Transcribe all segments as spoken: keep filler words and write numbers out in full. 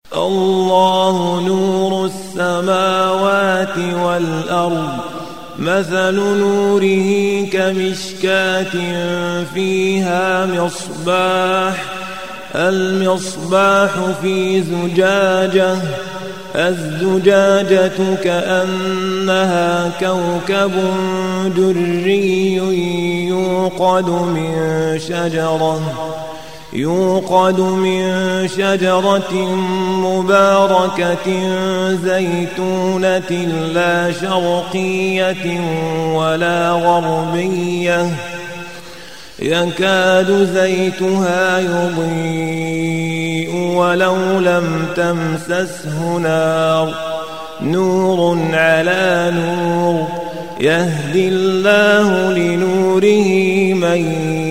الله نور السماوات والأرض مثل نوره كمشكاة فيها مصباح المصباح في زجاجة الزجاجة كأنها كوكب دري يوقد من شجرة يوقد من شجرة مباركة زيتونة لا شرقية ولا غربية يكاد زيتها يضيء ولو لم تمسسه نار نور على نور يهدي الله لنوره من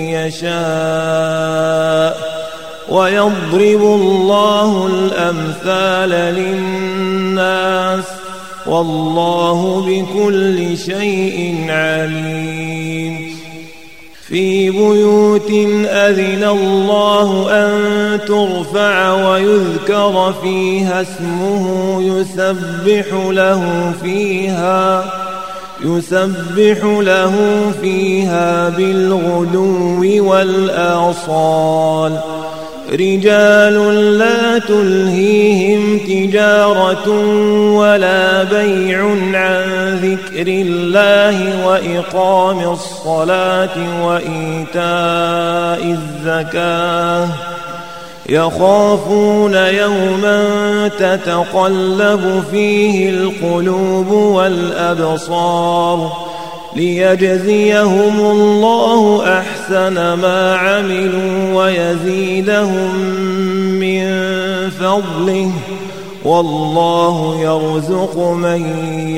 يشاء ويضرب الله الأمثال للناس والله بكل شيء عليم في بيوت أذن الله أن ترفع ويذكر فيها اسمه يسبح له فيها يسبح له فيها بالغدو والآصال رجال لا تلهيهم تجارة ولا بيع عن ذكر الله وإقام الصلاة وإيتاء الزكاة يخافون يوما تتقلب فيه القلوب والأبصار ليجزيهم الله أحسن ما عملوا ويزيدهم من فضله والله يرزق من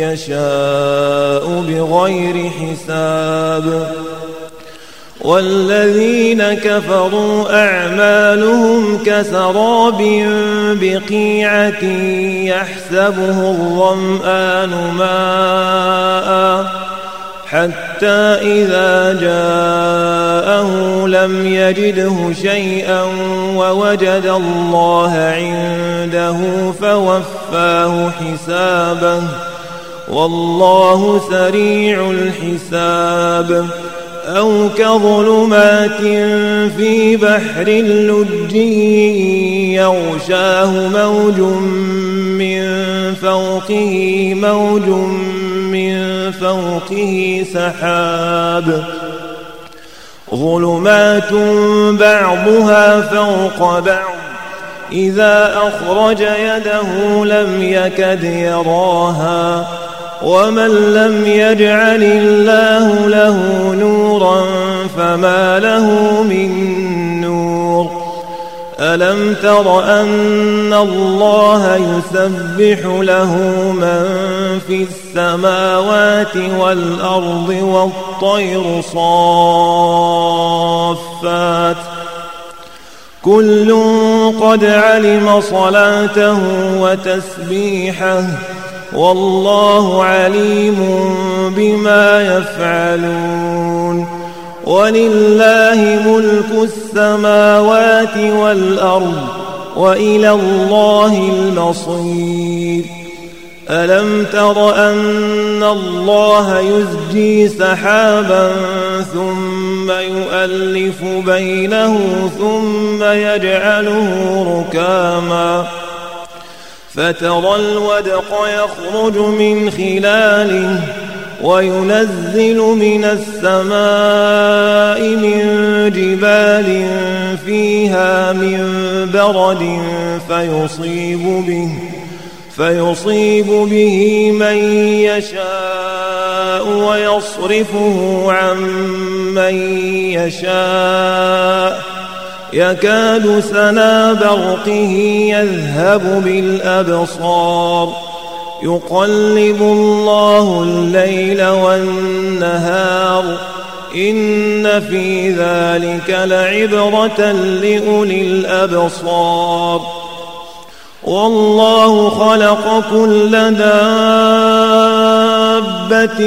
يشاء بغير حساب والذين كفروا أعمالهم كسراب بقيعة يحسبه الظمآن ماء حتى إذا جاءه لم يجده شيئا ووجد الله عنده فوفاه حسابه والله سريع الحساب أو كظلمات في بحر لجي يغشاه موج من فوقه موج من فوقه سحاب ظلمات بعضها فوق بعض إذا أخرج يده لم يكد يراها ومن لم يجعل الله له نورا فما له من نور ألم تر أن الله يسبح له من في السماوات والأرض والطير صافات كل قد علم صلاته وتسبيحه والله عليم بما يفعلون ولله ملك السماوات والأرض وإلى الله المصير ألم تر أن الله يزجي سحابا ثم يؤلف بينه ثم يجعله ركاما فترى الودق يخرج من خلاله وينزل من السماء من جبال فيها من برد فيصيب به فيصيب به من يشاء ويصرفه عن من يشاء يكاد سنا برقه يذهب بالأبصار يقلب الله الليل والنهار إن في ذلك لعبرة لأولي الأبصار والله خلق كل دابة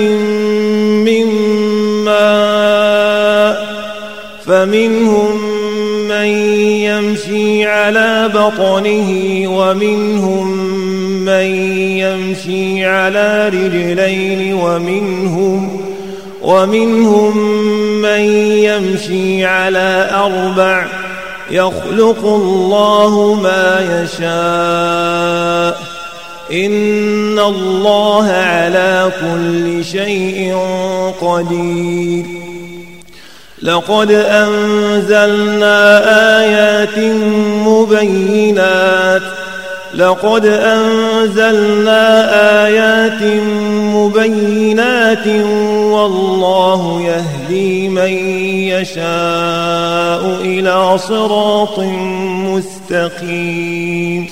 من ماء فمنهم من من يمشي على بطنه ومنهم من يمشي على رجلين ومنهم ومنهم من يمشي على أربع يخلق الله ما يشاء إن الله على كل شيء قدير. لقد أنزلنا آيات مبينات لقد أنزلنا آيات مبينات والله يهدي من يشاء إلى صراط مستقيم.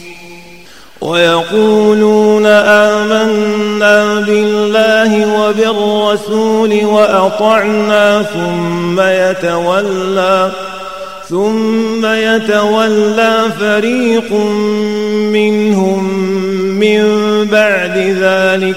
ويقولون آمنا بالله وبالرسول وأطعنا ثم يتولى ثم يتولى فريق منهم من بعد ذلك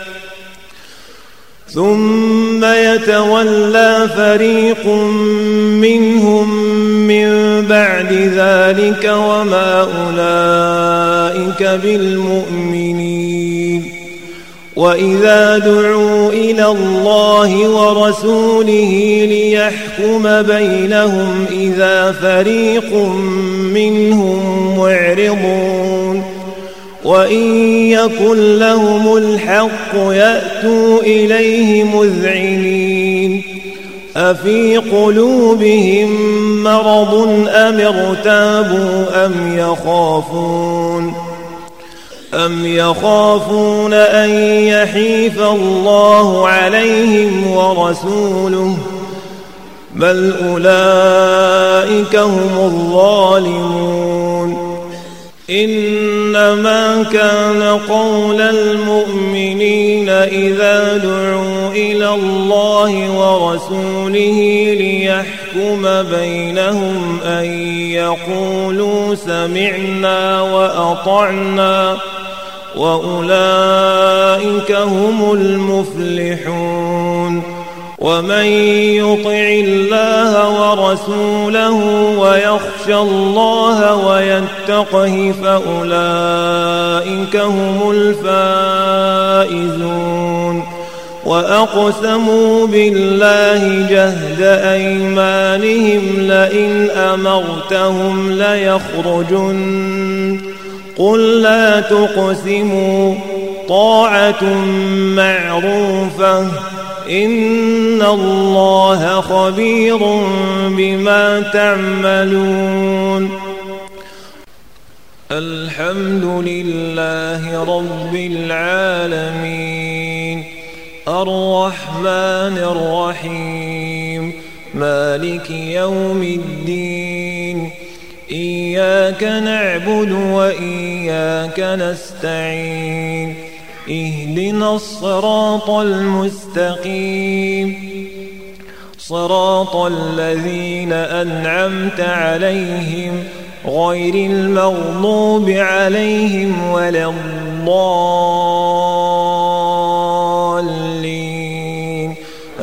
ثم يتولى فريق منهم من بعد ذلك وما أولئك بالمؤمنين. وإذا دعوا إلى الله ورسوله ليحكم بينهم إذا فريق منهم معرضون وإن يكن لهم الحق يأتوا إليه مذعنين. أفي قلوبهم مرض أم ارتابوا أم يخافون أم يخافون أن يحيف الله عليهم ورسوله بل أولئك هم الظالمون. إنما كان قول المؤمنين إذا دعوا إلى الله ورسوله ليحكم بينهم أن يقولوا سمعنا وأطعنا وأولئك هم المفلحون. ومن يطع الله ورسوله ويخشى الله ويتقه فأولئك هم الفائزون. وأقسموا بالله جهد أيمانهم لئن أمرتهم ليخرجن قل لا تقسموا طاعة معروفة إن الله خبير بما تعملون. الحمد لله رب العالمين الرحمن الرحيم مالك يوم الدين إياك نعبد وإياك نستعين اهدنا الصراط المستقيم صراط الذين أنعمت عليهم غير المغضوب عليهم ولا الضالين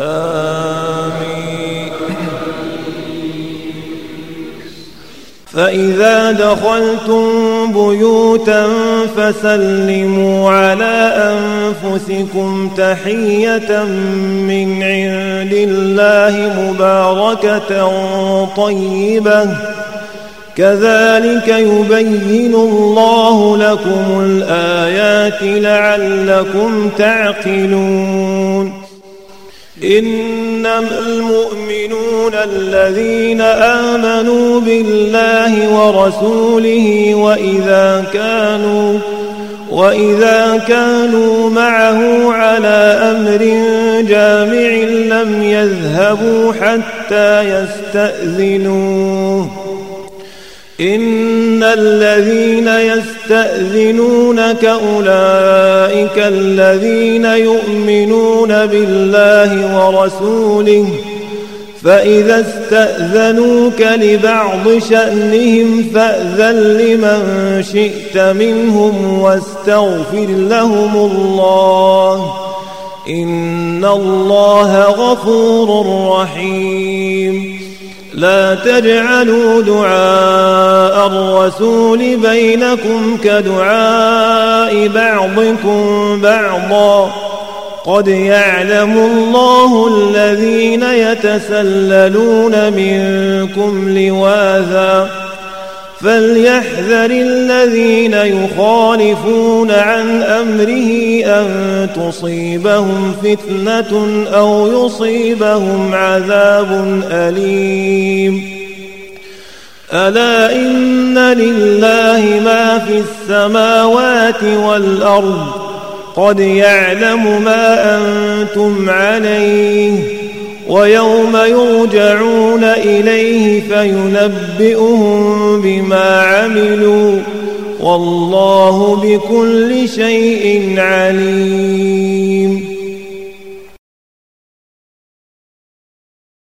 آمين. فإذا دخلتم بيوتا فسلموا على أنفسكم تحية من عند الله مباركة طيبة كذلك يبين الله لكم الآيات لعلكم تعقلون. إنما المؤمنون الذين آمنوا بالله ورسوله وإذا كانوا وإذا كانوا معه على أمر جامع لم يذهبوا حتى يستأذنوه. إن الذين يستأذنونك أولئك الذين يؤمنون بالله ورسوله فإذا استأذنوك لبعض شأنهم فأذن لمن شئت منهم واستغفر لهم الله إن الله غفور رحيم. لا تجعلوا دعاء الرسول بينكم كدعاء بعضكم بعضا قد يعلم الله الذين يتسللون منكم لواذا فليحذر الذين يخالفون عن أمره أن تصيبهم فتنة أو يصيبهم عذاب أليم ألا إن لله ما في السماوات والأرض قد يعلم ما أنتم عليه ويوم يرجعون إليه فينبئهم بما عملوا والله بكل شيء عليم